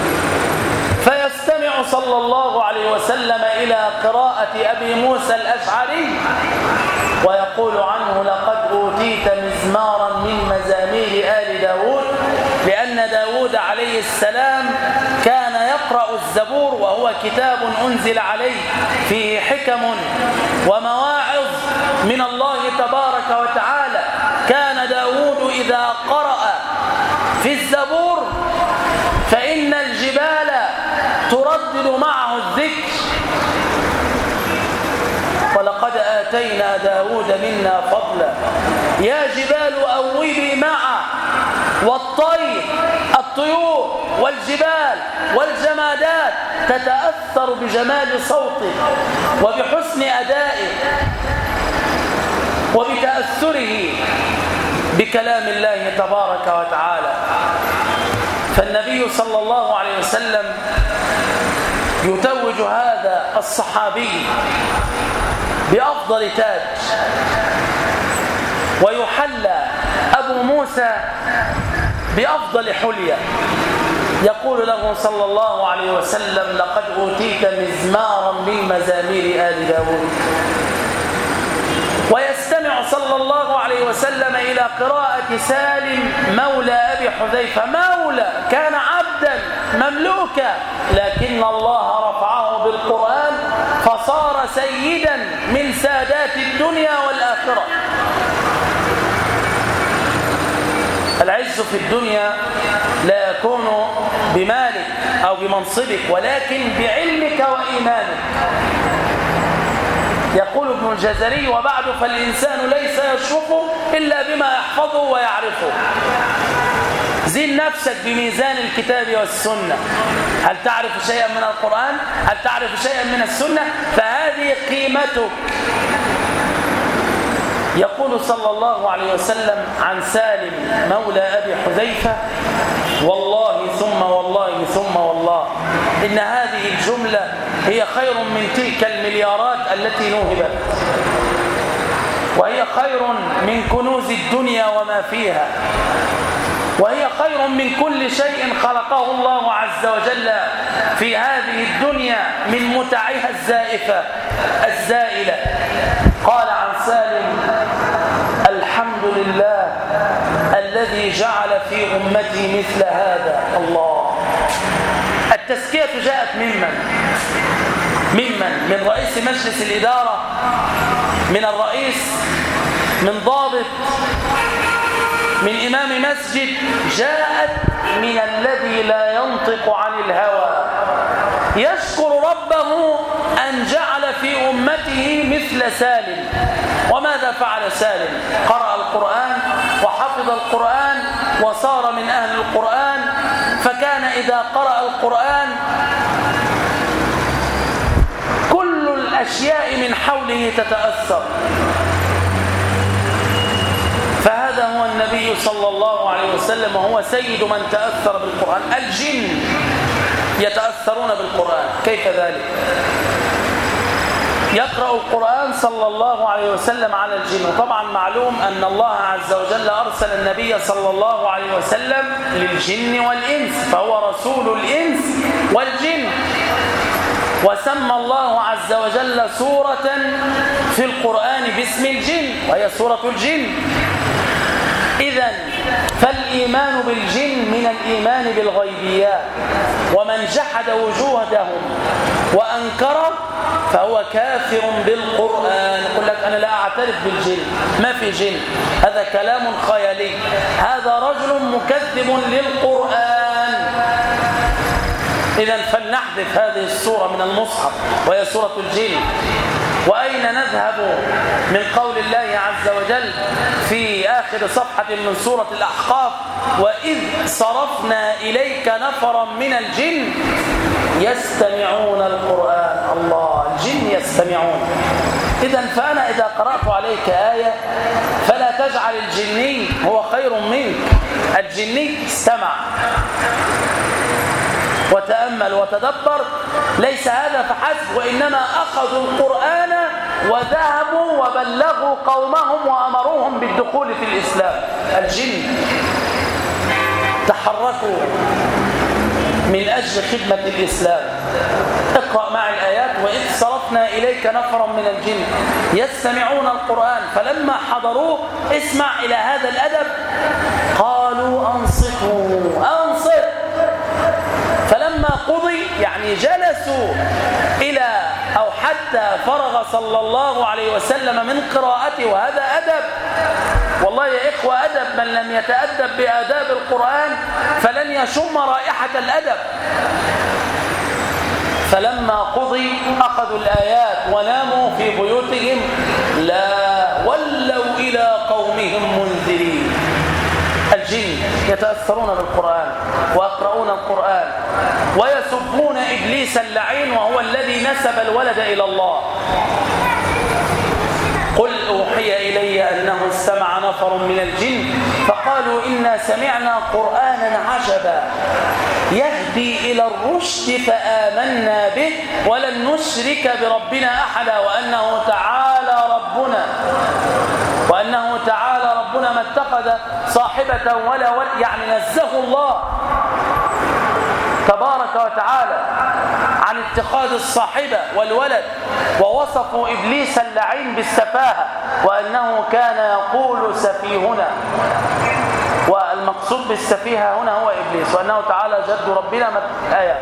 فيستمع صلى الله عليه وسلم إلى قراءة أبي موسى الأشعري ويقول عنه: لقد أوتيت مزمارا من مزامير آل داود، لأن داود عليه السلام كان يقرأ الزبور، وهو كتاب أنزل عليه فيه حكم ومواعظ من الله تبارك وتعالى. كان داود إذا قرأ في الزبور فإن الجبال تردد معه الذكر. ولقد آتينا داود منا فضلا يا جبال أوبي معه، والطير، الطيور والجبال والجمادات تتأثر بجمال صوته وبحسن أدائه وبتأثره بكلام الله تبارك وتعالى. فالنبي صلى الله عليه وسلم يتوج هذا الصحابي بأفضل تاج، ويحلى أبو موسى بأفضل حلية. يقول له صلى الله عليه وسلم: لقد أوتيت مزمارا من مزامير آل داود. ويستمع صلى الله عليه وسلم إلى قراءة سالم مولى أبي حذيفة. مولى كان عبدا مملوكا، لكن الله رفعه بالقرآن فصار سيدا من سادات الدنيا والآخرة. العز في الدنيا لا يكون بمالك أو بمنصبك، ولكن بعلمك وإيمانك. يقول ابن الجزري: وبعد فالإنسان ليس يشرف إلا بما يحفظه ويعرفه. زين نفسك بميزان الكتاب والسنة. هل تعرف شيئا من القرآن؟ هل تعرف شيئا من السنة؟ فهذه قيمتك. يقول صلى الله عليه وسلم عن سالم مولى أبي حذيفة: والله ثم والله ثم والله إن هذه الجملة هي خير من تلك المليارات التي نوهبت، وهي خير من كنوز الدنيا وما فيها، وهي خير خير من كل شيء خلقه الله عز وجل في هذه الدنيا من متعها الزائفة الزائلة. قال عن سالم: الحمد لله الذي جعل في أمتي مثل هذا. الله. التزكية جاءت من رئيس مجلس الإدارة، من الرئيس، من ضابط، من إمام مسجد، جاءت من الذي لا ينطق عن الهوى يشكر ربه أن جعل في أمته مثل سالم. وماذا فعل سالم؟ قرأ القرآن وحفظ القرآن وصار من أهل القرآن، فكان إذا قرأ القرآن كل الأشياء من حوله تتأثر. فهذا هو النبي صلى الله عليه وسلم، وهو سيد من تأثر بالقرآن. الجن يتأثرون بالقرآن، كيف ذلك؟ يقرأ القرآن صلى الله عليه وسلم على الجن. وطبعا معلوم أن الله عز وجل أرسل النبي صلى الله عليه وسلم للجن والإنس، فهو رسول الإنس والجن. وسمى الله عز وجل سورة في القرآن باسم الجن، وهي سورة الجن. إذن فالإيمان بالجن من الإيمان بالغيبيات، ومن جحد وجودهم وأنكر فهو كافر بالقرآن. يقول لك أنا لا أعترف بالجن، ما في جن، هذا كلام خيالي، هذا رجل مكذب للقرآن. إذن فلنحذف هذه السورة من المصحف، وهي سورة الجن. وأين نذهب من قول الله عز وجل في آخر صفحة من سورة الأحقاف: وإذ صرفنا إليك نفرا من الجن يستمعون القرآن. الله، الجن يستمعون. إذن فأنا إذا قرأت عليك آية فلا تجعل الجني هو خير منك. الجني استمع وتأمل وتدبر، ليس هذا فحسب، وإنما أخذوا القرآن وذهبوا وبلغوا قومهم وأمروهم بالدخول في الإسلام. الجن تحركوا من أجل خدمة الإسلام. اقرأ مع الآيات: وإذ صرفنا إليك نفرا من الجن يستمعون القرآن فلما حضروه، اسمع إلى هذا الأدب، قالوا أنصتوا، أنصت. فلما قضي، يعني جلسوا إلى أو حتى فرغ صلى الله عليه وسلم من قراءته، وهذا أدب والله يا إخوة، أدب. من لم يتأدب بآداب القرآن فلن يشم رائحة الأدب. فلما قضي أخذوا الآيات وناموا في بيوتهم، لا ولوا إلى قومهم منذرين. الجن يتأثرون بالقرآن ويقرؤون القرآن ويسبون إبليس اللعين، وهو الذي نسب الولد إلى الله. قل أوحي إلي أنه استمع نفر من الجن فقالوا إنا سمعنا قرآنا عجبا يهدي إلى الرشد فآمنا به ولن نشرك بربنا أحدا وأنه تعالى ربنا ما اتخذ صاحبة ولا ولد، يعني نزه الله تبارك وتعالى عن اتخاذ الصاحبة والولد، ووصفوا إبليس اللعين بالسفاهة وأنه كان يقول سفيهنا، والمقصود بالسفيهة هنا هو إبليس، وأنه تعالى جد ربنا آيات.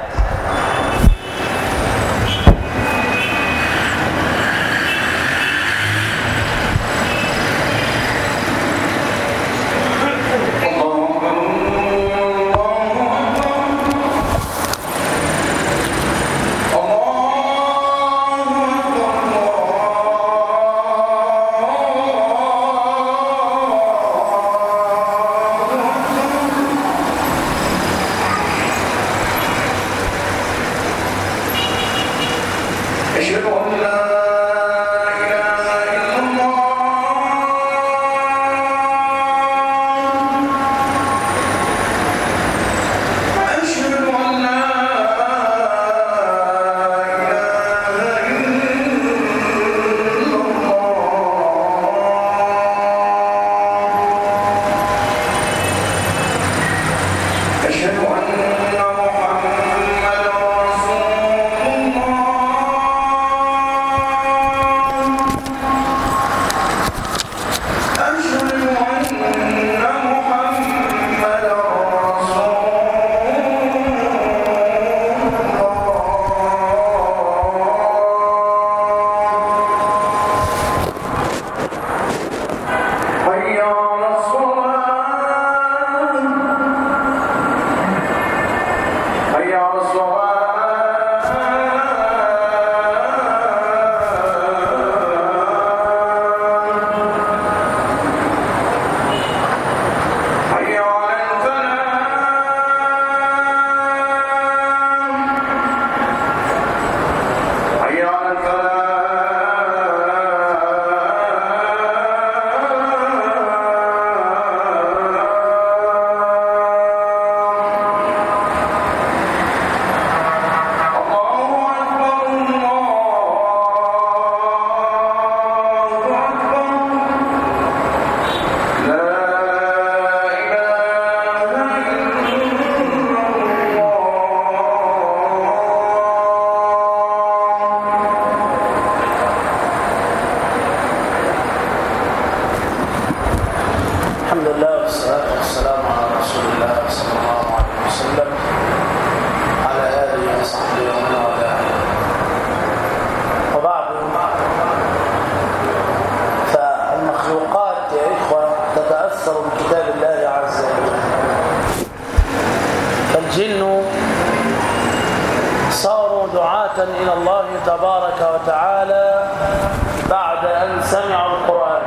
إلى الله تبارك وتعالى بعد أن سمعوا القرآن،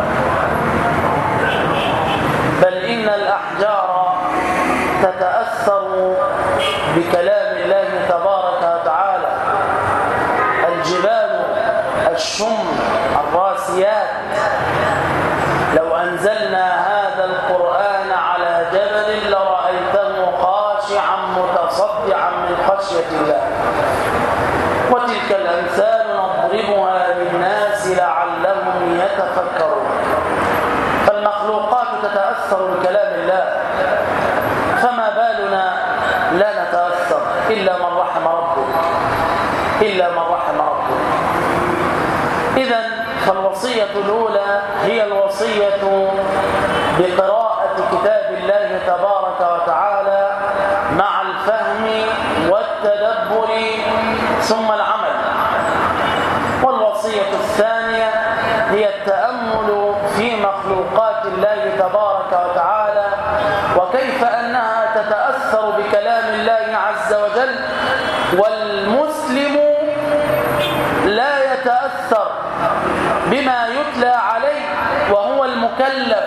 بل إن الأحجار تتأثر بكلام الله تبارك وتعالى. الجبال الشم الراسيات لو أنزلنا هذا القرآن على جبل لرأيته خاشعا متصدعا من خشية الله. وتلك الأمثال نضربها للناس لعلهم يتفكرون. فالمخلوقات تتأثر بكلام الله، فما بالنا لا نتأثر إلا من رحم ربه، إلا من رحم ربه. إذن فالوصية الأولى هي الوصية بقراءة كتاب الله تبارك وتعالى مع الفهم والتدبر ثم العمل. والوصية الثانية هي التأمل في مخلوقات الله تبارك وتعالى وكيف أنها تتأثر بكلام الله عز وجل، والمسلم لا يتأثر بما يتلى عليه وهو المكلف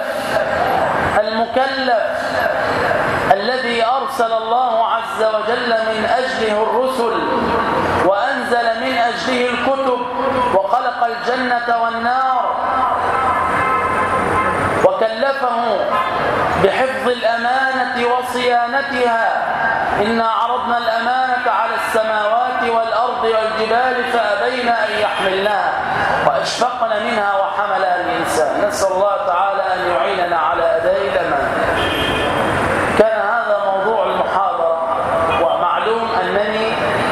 الذي أرسل الله عز وجل من أجله الرسل وأنزل من أجله الكتب وخلق الجنة والنار وكلفه بحفظ الأمانة وصيانتها. إنا عرضنا الأمانة على السماوات والأرض والجبال فأبين أن يحملنها وأشفقن منها وحملها الإنسان. نسأل الله تعالى أن يعيننا على أداء الأمانة. كان هذا موضوع المحاضرة، ومعلوم أنني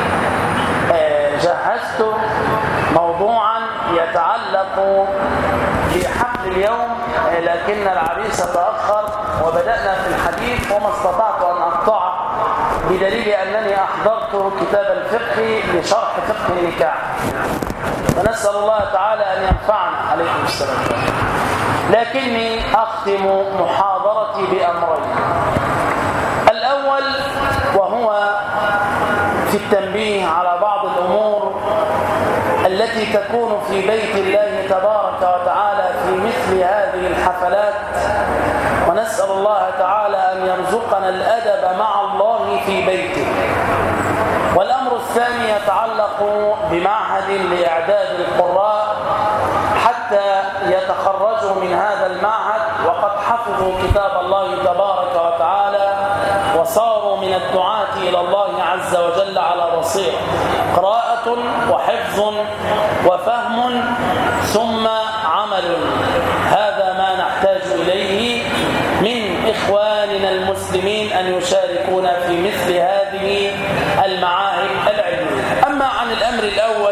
جهزت موضوعا يتعلق بحفل اليوم، لكن العريس تأخر وبدأنا في الحديث وما استطعت أن أقطعه بدليل أنني أحضرت كتاب الفقه لشرح فقه النكاح، ونسأل الله تعالى أن ينفعنا. عليكم السلام. لكني أختم محاضرتي بأمرين. الأول وهو في التنبيه على بعض الأمور التي تكون في بيت الله تبارك وتعالى في مثل هذه الحفلات، ونسأل الله تعالى أن يرزقنا الأدب مع الله في بيته. والأمر الثاني يتعلق بمعهد لإعداد القراء حتى يتخرجوا من هذا المعهد وقد حفظوا كتاب الله تبارك وتعالى وصاروا من الدعاة إلى الله عز وجل على بصيرة، قراءة وحفظ وفهم ثم عمل. هذا ما نحتاج إليه من إخواننا المسلمين أن يشاركونا في مثل هذه المعاهد العلمية. أما عن الأمر الأول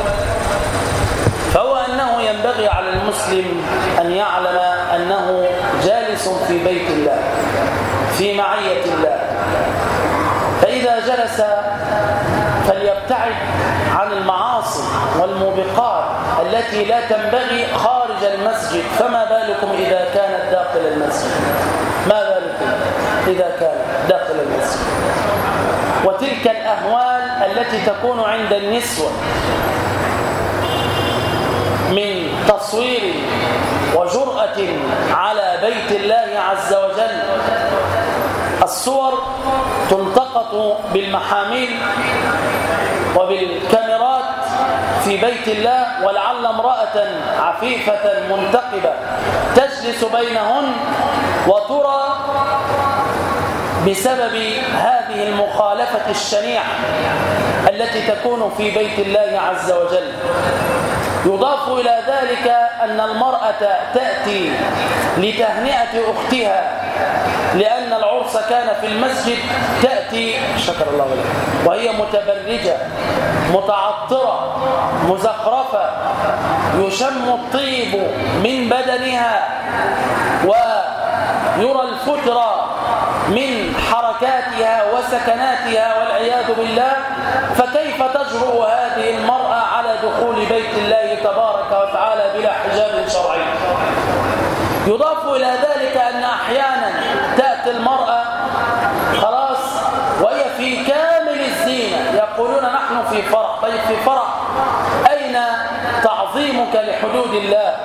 فهو أنه ينبغي على المسلم أن يعلم أنه جالس في بيت الله في معية الله، فإذا جلس فليبتعد عن المعاصي والموبقات التي لا تنبغي خارج المسجد، فما بالكم إذا كانت داخل المسجد؟ ما بالكم إذا كانت داخل المسجد؟ وتلك الأهوال التي تكون عند النسوة من تصوير وجرأة على بيت الله عز وجل. الصور تلتقط بالمحاميل وبالكاميرات في بيت الله، ولعل امرأة عفيفة منتقبة تجلس بينهن وترى بسبب هذه المخالفة الشنيعة التي تكون في بيت الله عز وجل. يضاف إلى ذلك أن المرأة تأتي لتهنئة أختها لأن العرس كان في المسجد، تأتي شكر الله لك وهي متبرجة متعطرة مزخرفة، يشم الطيب من بدنها ويرى الفتر من حركاتها وسكناتها والعياذ بالله. فكيف تجرؤ هذه المرأة على دخول بيت الله تبارك وتعالى بلا حجاب شرعي؟ يضاف إلى ذلك أن أحيانا تأتي المرأة خلاص وهي في كامل الزينة، يقولون نحن نحن في فرح. طيب في فرح أين تعظيمك لحدود الله؟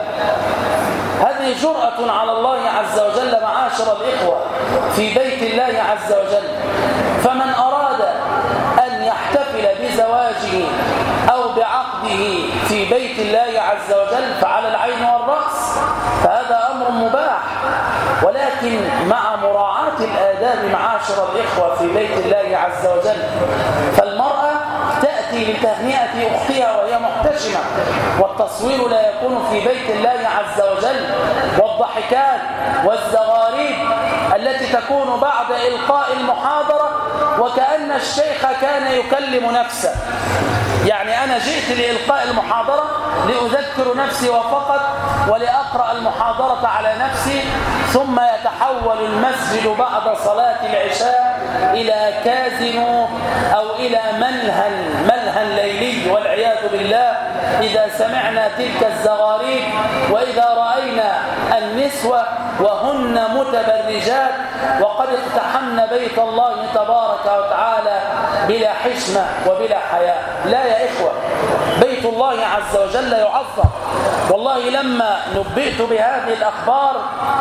هذه جرأة على الله عز وجل معاشر الإخوة في بيت الله عز وجل. فمن أراد أن يحتفل بزواجه أو بعقده في بيت الله عز وجل فعلى العين والرأس، فهذا أمر مباح، ولكن مع مراعاة الآداب معاشر الإخوة في بيت الله عز وجل. فالمرأة تأتي لتهنئة أختها وهي محتشمة، والتصوير لا يكون في بيت الله عز وجل، والضحكات والزغاريد التي تكون بعد إلقاء المحاضرة وكأن الشيخ كان يكلم نفسه. يعني أنا جئت لإلقاء المحاضرة لأذكر نفسي وفقط ولأقرأ المحاضرة على نفسي، ثم يتحول المسجد بعد صلاة العشاء إلى كازينو أو إلى ملهى ليلي والعياذ بالله إذا سمعنا تلك الزغاريد وإذا رأينا النسوة وهن متبرجات وقد اقتحمن بيت الله تبارك وتعالى بلا حشمة وبلا حياء. لا يا إخوة، بيت الله عز وجل يعظم. والله لما نبئت بهذه الأخبار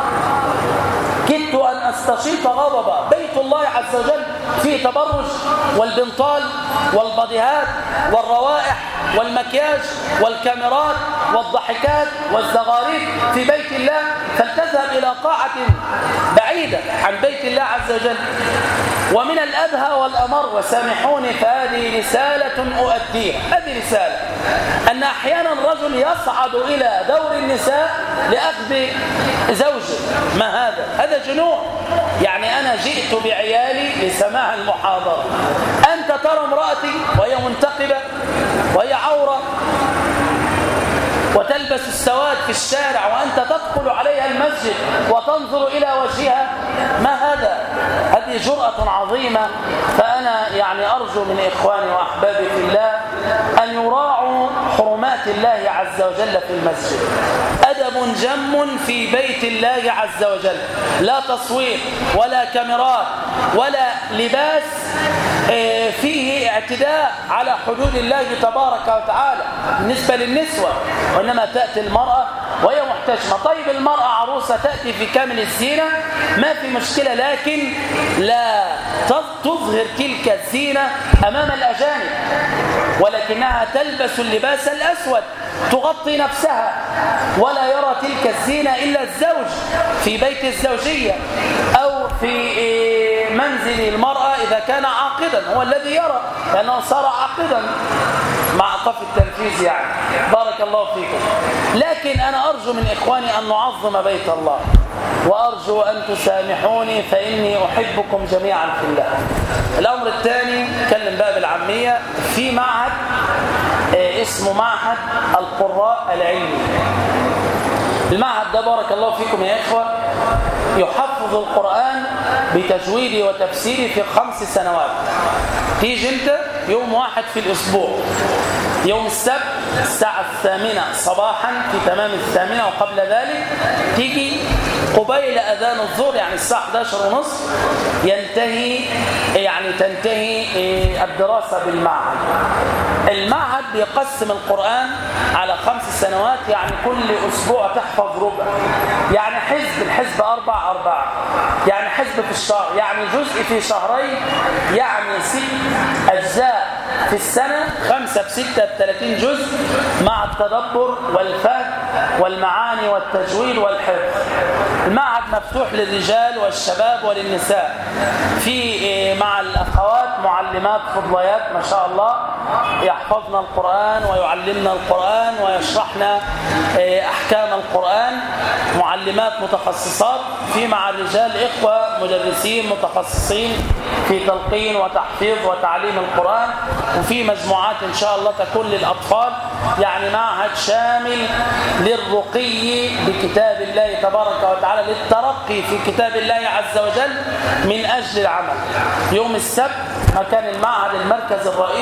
كدت أن أستشيط غضبا. بيت الله عز وجل فيه تبرج والبنطال والبضيهات والروائح والمكياج والكاميرات والضحكات والزغاريد في بيت الله، فلتذهب إلى قاعة بعيدة عن بيت الله عز وجل. ومن الأبهى والأمر، وسامحوني فهذه رسالة أؤديها، هذه رسالة أن أحيانا الرجل يصعد إلى دور النساء لأخذ زوجه. ما هذا؟ هذا جنون. يعني أنا جئت بعيالي لسماع المحاضرة، أنت ترى امرأتي وهي منتقبة وهي عورة وتلبس السواد في الشارع وأنت تدخل عليها المسجد وتنظر إلى وجهها؟ ما هذا؟ هذه جرأة عظيمة. فأنا يعني أرجو من إخواني وأحبابي في الله أن يراعوا حرمات الله عز وجل في المسجد. أدب جم في بيت الله عز وجل، لا تصوير ولا كاميرات ولا لباس فيه اعتداء على حدود الله تبارك وتعالى بالنسبة للنسوة، وإنما تأتي المرأة وهي محتشمة. طيب المرأة عروسة تأتي في كامل الزينة ما في مشكلة، لكن لا تظهر تلك الزينة أمام الأجانب، ولكنها تلبس اللباس الأسود تغطي نفسها، ولا يرى تلك الزينة إلا الزوج في بيت الزوجية أو في منزل المرأة إذا كان عاقدا، هو الذي يرى لأنه صار عاقدا مع قف التنفيذ. يعني بارك الله فيكم. لكن أنا أرجو من إخواني أن نعظم بيت الله، وأرجو أن تسامحوني فإني أحبكم جميعا في الله. الأمر الثاني كلم باب العامية في معهد اسمه معهد القراء العلمي. المعهد ده بارك الله فيكم يا إخوة يحفظ القرآن بتجويده وتفسيره في 5 سنوات. تيجي انت يوم واحد في الأسبوع، يوم السبت الساعة 8 صباحا في تمام 8 وقبل ذلك تيجي قبيل أذان الظهر يعني الساعة 11:30 تنتهي الدراسة بالمعهد. المعهد بيقسم القرآن على 5 سنوات، يعني كل أسبوع تحفظ ربع، يعني الحزب 4 يعني حزب في الشهر، يعني جزء في شهرين، يعني 6 أجزاء في السنة، 5 ب6 ب30 جزء مع التدبر والفهم والمعاني والتجويد والحفظ. المعهد مفتوح للرجال والشباب وللنساء، في مع الأخوات معلمات فضليات ما شاء الله يحفظن القرآن ويعلمنا القرآن ويشرحنا أحكام القرآن، معلمات متخصصات، في مع الرجال إخوة مدرسين متخصصين في تلقين وتحفيظ وتعليم القرآن، وفي مجموعات إن شاء الله تكون للأطفال، يعني معهد شامل للرقي بكتاب الله تبارك وتعالى، للترقي في كتاب الله عز وجل من أجل العمل. يوم السبت مكان المعهد المركز الرئيسي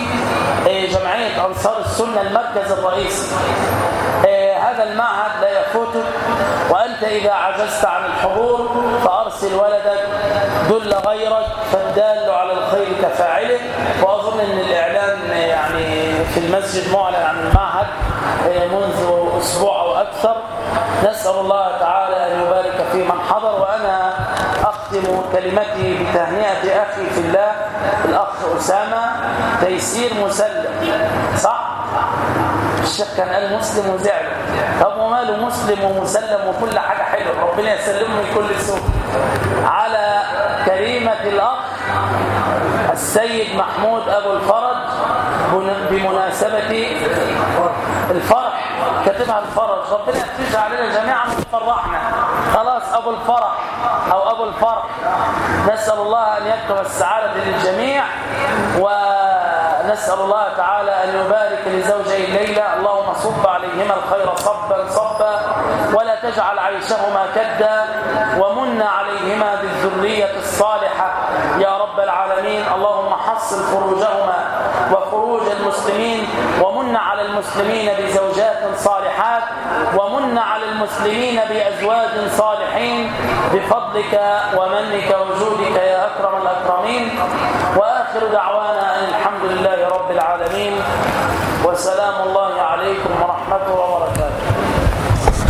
جمعية أنصار السنة المركز الرئيسي. هذا المعهد لا يفوتك، وأنت إذا عجزت عن الحضور فأرسل ولدك، دل غيرك، فالدال على الخير كفاعله. وأظن أن الإعلان يعني في المسجد معلن عن المعهد منذ أسبوع أو أكثر. نسأل الله تعالى أن يبارك في من حضر. وأنا أختم كلمتي بتهنئة أخي في الله الأخ أسامة تيسير مسلم. صح؟ الشيخ كان قال مسلم وزعله. طب وماله مسلم ومسلم وكل حاجة حلوة، ربنا يسلمه من كل سوء. على كريمة الأخ السيد محمود أبو الفرج بمناسبة الفرح، كاتبها الفرج، ربنا يفتح علينا جميعا ويفرحنا. خلاص أبو الفرح أو أبو الفرح، نسأل الله أن يكتب السعادة للجميع. ونسأل الله تعالى أن يبارك لزوجي الليلة، اللهم صب عليهما الخير صبا صبا، ولا تجعل عيشهما كدا، ومن عليهما بالذرية الصالحة يا رب العالمين. اللهم حصن فروجهما وفروج المسلمين، ومن على المسلمين بزوجات صالحات، ومن على المسلمين بأزواج صالحين بفضلك ومنك وجودك يا أكرم الأكرمين. وآخر دعوانا أن الحمد لله رب العالمين، وسلام الله عليكم ورحمته وبركاته.